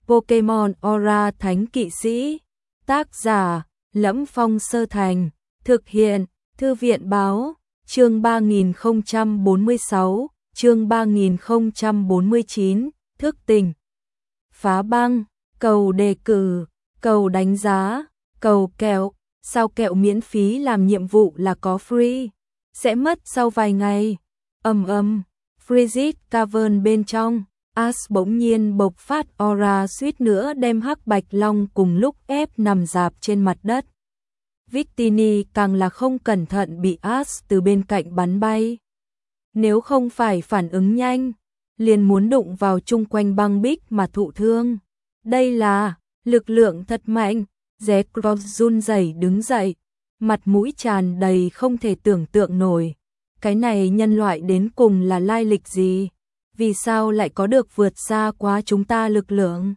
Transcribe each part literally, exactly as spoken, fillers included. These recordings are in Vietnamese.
Pokemon Aura Thánh Kỵ Sĩ. Tác giả: Lẫm Phong Sơ Thành. Thực hiện: Thư viện Báo. Chương ba nghìn không trăm bốn mươi sáu, chương ba nghìn không trăm bốn mươi chín, thức tỉnh. Phá băng, cầu đề cử, cầu đánh giá, cầu kẹo. Sao kẹo miễn phí làm nhiệm vụ là có free, sẽ mất sau vài ngày. Ầm ầm, Frigid Cavern bên trong, Ash bỗng nhiên bộc phát aura suýt nữa đem Hắc Bạch Long cùng lúc ép nằm rạp trên mặt đất. Victini càng là không cẩn thận bị Ash từ bên cạnh bắn bay. Nếu không phải phản ứng nhanh, liền muốn đụng vào chung quanh băng bích mà thụ thương. Đây là lực lượng thật mạnh. Zekrom run rẩy đứng dậy, mặt mũi tràn đầy không thể tưởng tượng nổi. Cái này nhân loại đến cùng là lai lịch gì? Vì sao lại có được vượt xa quá chúng ta lực lượng?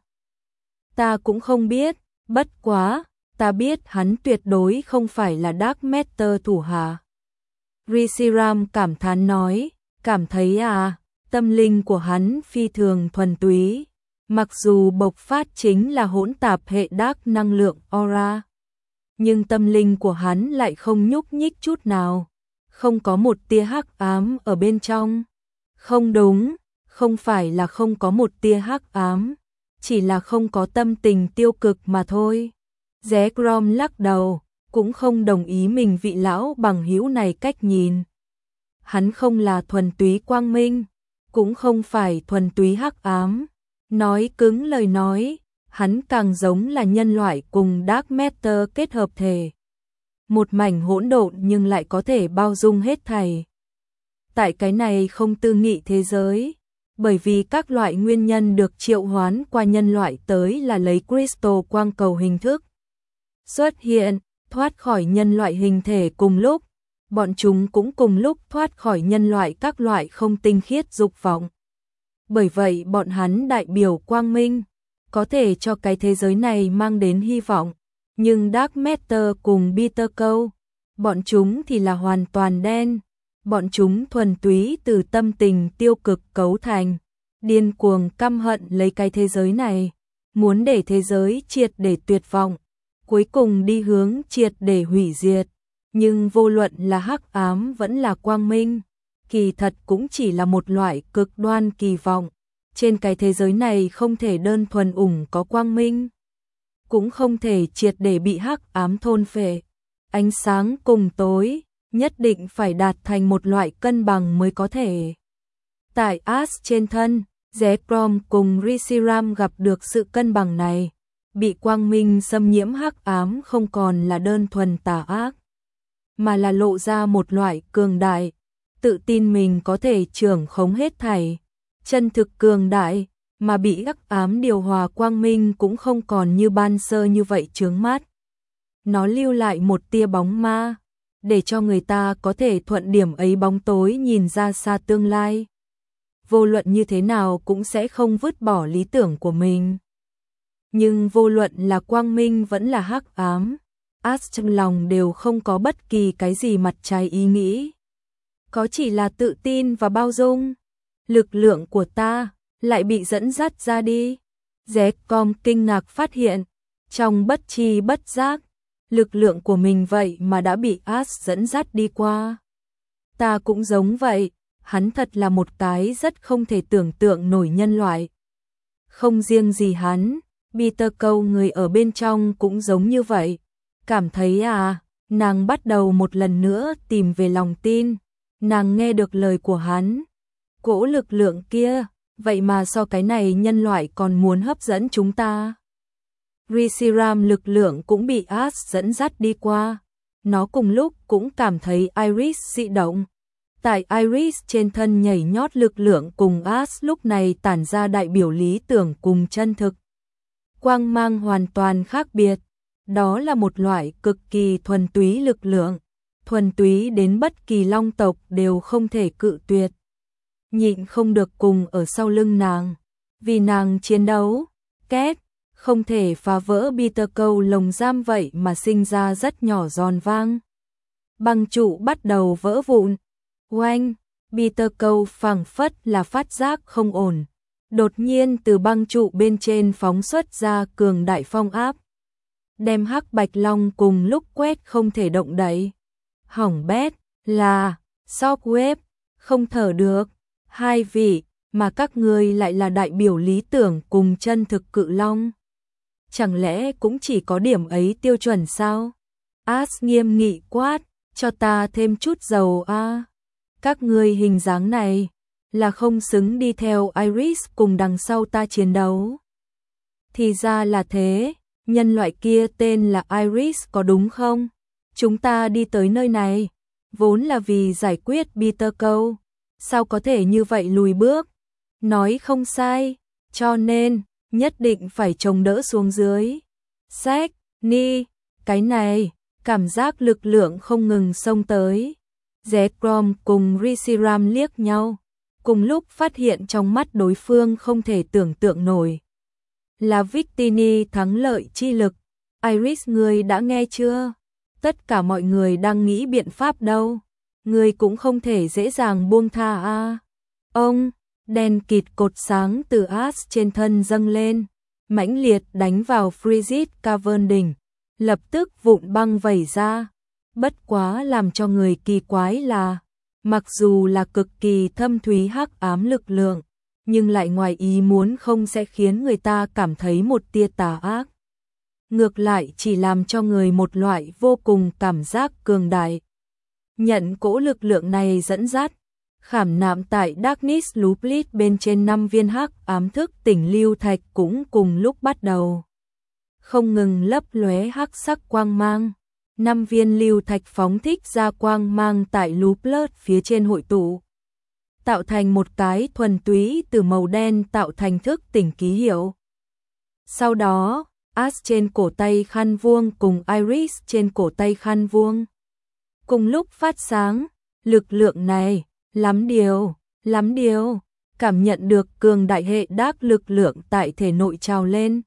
Ta cũng không biết, bất quá, ta biết hắn tuyệt đối không phải là Dark Matter thủ hạ. Reshiram cảm thán nói, cảm thấy à, tâm linh của hắn phi thường thuần túy. Mặc dù bộc phát chính là hỗn tạp hệ dark năng lượng aura, nhưng tâm linh của hắn lại không nhúc nhích chút nào, không có một tia hắc ám ở bên trong. Không đúng, không phải là không có một tia hắc ám, chỉ là không có tâm tình tiêu cực mà thôi. Zekrom lắc đầu, cũng không đồng ý mình vị lão bằng hữu này cách nhìn. Hắn không là thuần túy quang minh, cũng không phải thuần túy hắc ám. Nói cứng lời nói, hắn càng giống là nhân loại cùng Dark Matter kết hợp thể. Một mảnh hỗn độn nhưng lại có thể bao dung hết thảy. Tại cái này không tư nghị thế giới, bởi vì các loại nguyên nhân được triệu hoán qua nhân loại tới là lấy crystal quang cầu hình thức xuất hiện, thoát khỏi nhân loại hình thể cùng lúc, bọn chúng cũng cùng lúc thoát khỏi nhân loại các loại không tinh khiết dục vọng. Bởi vậy bọn hắn đại biểu quang minh, có thể cho cái thế giới này mang đến hy vọng, nhưng Dark Matter cùng Bitter Cold, bọn chúng thì là hoàn toàn đen, bọn chúng thuần túy từ tâm tình tiêu cực cấu thành, điên cuồng căm hận lấy cái thế giới này, muốn để thế giới triệt để tuyệt vọng, cuối cùng đi hướng triệt để hủy diệt, nhưng vô luận là hắc ám vẫn là quang minh, kỳ thật cũng chỉ là một loại cực đoan kỳ vọng. Trên cái thế giới này không thể đơn thuần ủng có quang minh, cũng không thể triệt để bị hắc ám thôn phệ. Ánh sáng cùng tối, nhất định phải đạt thành một loại cân bằng mới có thể. Tại Ash trên thân, Zekrom cùng Reshiram gặp được sự cân bằng này. Bị quang minh xâm nhiễm hắc ám không còn là đơn thuần tà ác, mà là lộ ra một loại cường đại, tự tin mình có thể trưởng khống hết thảy, chân thực cường đại, mà bị hắc ám điều hòa quang minh cũng không còn như ban sơ như vậy chướng mắt. Nó lưu lại một tia bóng ma, để cho người ta có thể thuận điểm ấy bóng tối nhìn ra xa tương lai. Vô luận như thế nào cũng sẽ không vứt bỏ lý tưởng của mình. Nhưng vô luận là quang minh vẫn là hắc ám, Ash trong lòng đều không có bất kỳ cái gì mặt trái ý nghĩ. Có chỉ là tự tin và bao dung. Lực lượng của ta lại bị dẫn dắt ra đi. Zekrom kinh ngạc phát hiện, trong bất tri bất giác, lực lượng của mình vậy mà đã bị Ash dẫn dắt đi qua. Ta cũng giống vậy, hắn thật là một cái rất không thể tưởng tượng nổi nhân loại. Không riêng gì hắn, Bitter Cold người ở bên trong cũng giống như vậy. Cảm thấy à, nàng bắt đầu một lần nữa tìm về lòng tin, nàng nghe được lời của hắn. Cỗ lực lượng kia, vậy mà so cái này nhân loại còn muốn hấp dẫn chúng ta. Reshiram lực lượng cũng bị Ash dẫn dắt đi qua. Nó cùng lúc cũng cảm thấy Iris dị động. Tại Iris trên thân nhảy nhót lực lượng cùng Ash lúc này tản ra đại biểu lý tưởng cùng chân thực. Quang mang hoàn toàn khác biệt. Đó là một loại cực kỳ thuần túy lực lượng. Thuần túy đến bất kỳ long tộc đều không thể cự tuyệt. Nhịn không được cùng ở sau lưng nàng. Vì nàng chiến đấu, két, không thể phá vỡ Bitter Cold lồng giam vậy mà sinh ra rất nhỏ giòn vang. Băng trụ bắt đầu vỡ vụn. Oanh, Bitter Cold phảng phất là phát giác không ổn. Đột nhiên từ băng trụ bên trên phóng xuất ra cường đại phong áp, đem Hắc Bạch Long cùng lúc quét không thể động đậy. Hỏng bét, là Shockwave, không thở được. Hai vị, mà các ngươi lại là đại biểu lý tưởng cùng chân thực cự long. Chẳng lẽ cũng chỉ có điểm ấy tiêu chuẩn sao? As nghiêm nghị quát, cho ta thêm chút dầu a. À. Các ngươi hình dáng này là không xứng đi theo Iris cùng đằng sau ta chiến đấu. Thì ra là thế, nhân loại kia tên là Iris có đúng không? Chúng ta đi tới nơi này vốn là vì giải quyết Peter Câu, sao có thể như vậy lùi bước? Nói không sai, cho nên nhất định phải chống đỡ xuống dưới. Sách, ni, cái này, cảm giác lực lượng không ngừng xông tới. Zekrom cùng Reshiram liếc nhau, cùng lúc phát hiện trong mắt đối phương không thể tưởng tượng nổi. Là Victini thắng lợi chi lực. Iris, ngươi đã nghe chưa? Tất cả mọi người đang nghĩ biện pháp đâu. Ngươi cũng không thể dễ dàng buông tha a. À. Ông, đèn kịt cột sáng từ As trên thân dâng lên, mãnh liệt đánh vào Frigid Cavern đỉnh, lập tức vụn băng vẩy ra. Bất quá làm cho người kỳ quái là, mặc dù là cực kỳ thâm thúy hắc ám lực lượng, nhưng lại ngoài ý muốn không sẽ khiến người ta cảm thấy một tia tà ác. Ngược lại chỉ làm cho người một loại vô cùng cảm giác cường đại. Nhận cỗ lực lượng này dẫn dắt, khảm nạm tại Darkness Looplet bên trên năm viên hắc ám thức tỉnh lưu thạch cũng cùng lúc bắt đầu không ngừng lấp lóe hắc sắc quang mang. Năm viên lưu thạch phóng thích ra quang mang tại Looplet phía trên hội tụ, tạo thành một cái thuần túy từ màu đen tạo thành thức tỉnh ký hiệu. Sau đó, As trên cổ tay khăn vuông cùng Iris trên cổ tay khăn vuông cùng lúc phát sáng. Lực lượng này lắm điều, lắm điều, cảm nhận được cường đại hệ đác lực lượng tại thể nội trào lên.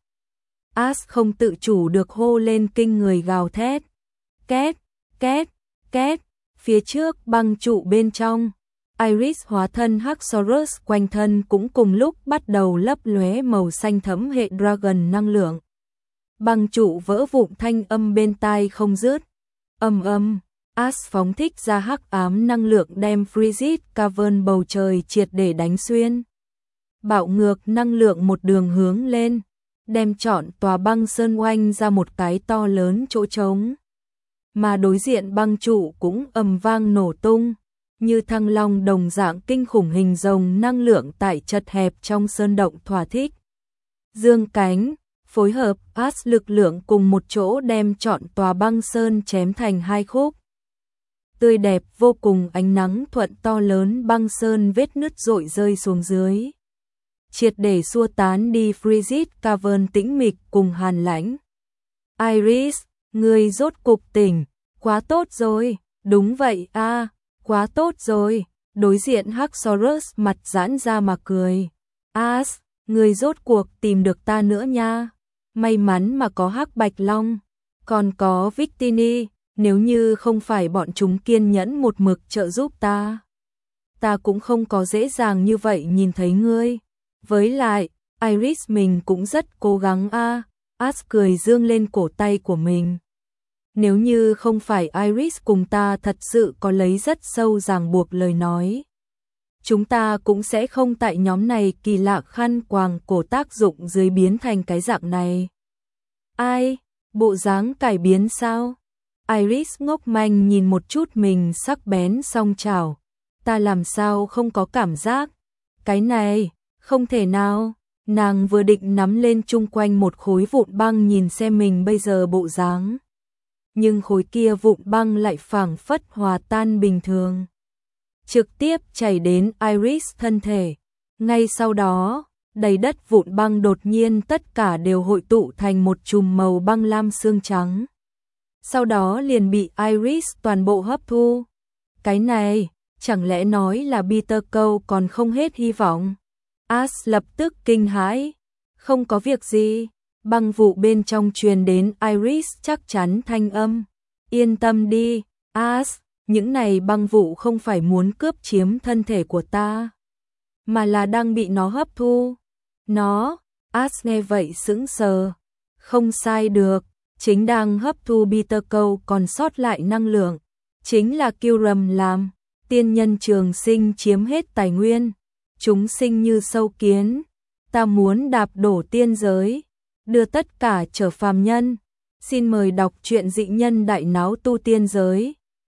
As không tự chủ được hô lên kinh người gào thét. Két, két, két, phía trước băng trụ bên trong, Iris hóa thân Haxorus quanh thân cũng cùng lúc bắt đầu lấp lóe màu xanh thẫm hệ Dragon năng lượng. Băng trụ vỡ vụn thanh âm bên tai không dứt. Ầm ầm, As phóng thích ra hắc ám năng lượng đem Frigid Cavern bầu trời triệt để đánh xuyên. Bạo ngược năng lượng một đường hướng lên, đem trọn tòa băng sơn oanh ra một cái to lớn chỗ trống. Mà đối diện băng trụ cũng ầm vang nổ tung, như thăng long đồng dạng kinh khủng hình rồng năng lượng tại chật hẹp trong sơn động thỏa thích. Dương cánh, phối hợp As lực lượng cùng một chỗ đem trọn tòa băng sơn chém thành hai khúc. Tươi đẹp vô cùng ánh nắng thuận to lớn băng sơn vết nứt rội rơi xuống dưới, triệt để xua tán đi Frigid Cavern tĩnh mịch cùng hàn lãnh. Iris, ngươi rốt cục tỉnh, quá tốt rồi, đúng vậy a, à, quá tốt rồi. Đối diện Haxorus mặt giãn ra mà cười. As, ngươi rốt cuộc tìm được ta nữa nha. May mắn mà có Hắc Bạch Long, còn có Victini, nếu như không phải bọn chúng kiên nhẫn một mực trợ giúp ta, ta cũng không có dễ dàng như vậy nhìn thấy ngươi. Với lại, Iris mình cũng rất cố gắng a. À. As cười dương lên cổ tay của mình. Nếu như không phải Iris cùng ta thật sự có lấy rất sâu ràng buộc lời nói, chúng ta cũng sẽ không tại nhóm này kỳ lạ khăn quàng cổ tác dụng dưới biến thành cái dạng này. Ai, bộ dáng cải biến sao? Iris ngốc manh nhìn một chút mình sắc bén song chảo. Ta làm sao không có cảm giác? Cái này, không thể nào. Nàng vừa định nắm lên chung quanh một khối vụn băng nhìn xem mình bây giờ bộ dáng. Nhưng khối kia vụn băng lại phảng phất hòa tan bình thường, trực tiếp chảy đến Iris thân thể. Ngay sau đó, đầy đất vụn băng đột nhiên tất cả đều hội tụ thành một chùm màu băng lam xương trắng. Sau đó liền bị Iris toàn bộ hấp thu. Cái này, chẳng lẽ nói là Peter Câu còn không hết hy vọng? As lập tức kinh hãi. Không có việc gì. Băng vụ bên trong truyền đến Iris chắc chắn thanh âm. Yên tâm đi, As, những này băng vụ không phải muốn cướp chiếm thân thể của ta, mà là đang bị nó hấp thu. nó. As nghe vậy sững sờ. Không sai được, chính đang hấp thu Peter câu còn sót lại năng lượng. Chính là Kyurem làm, tiên nhân trường sinh chiếm hết tài nguyên. Chúng sinh như sâu kiến, ta muốn đạp đổ tiên giới, đưa tất cả trở phàm nhân. Xin mời đọc truyện Dị Nhân Đại Náo Tu Tiên Giới.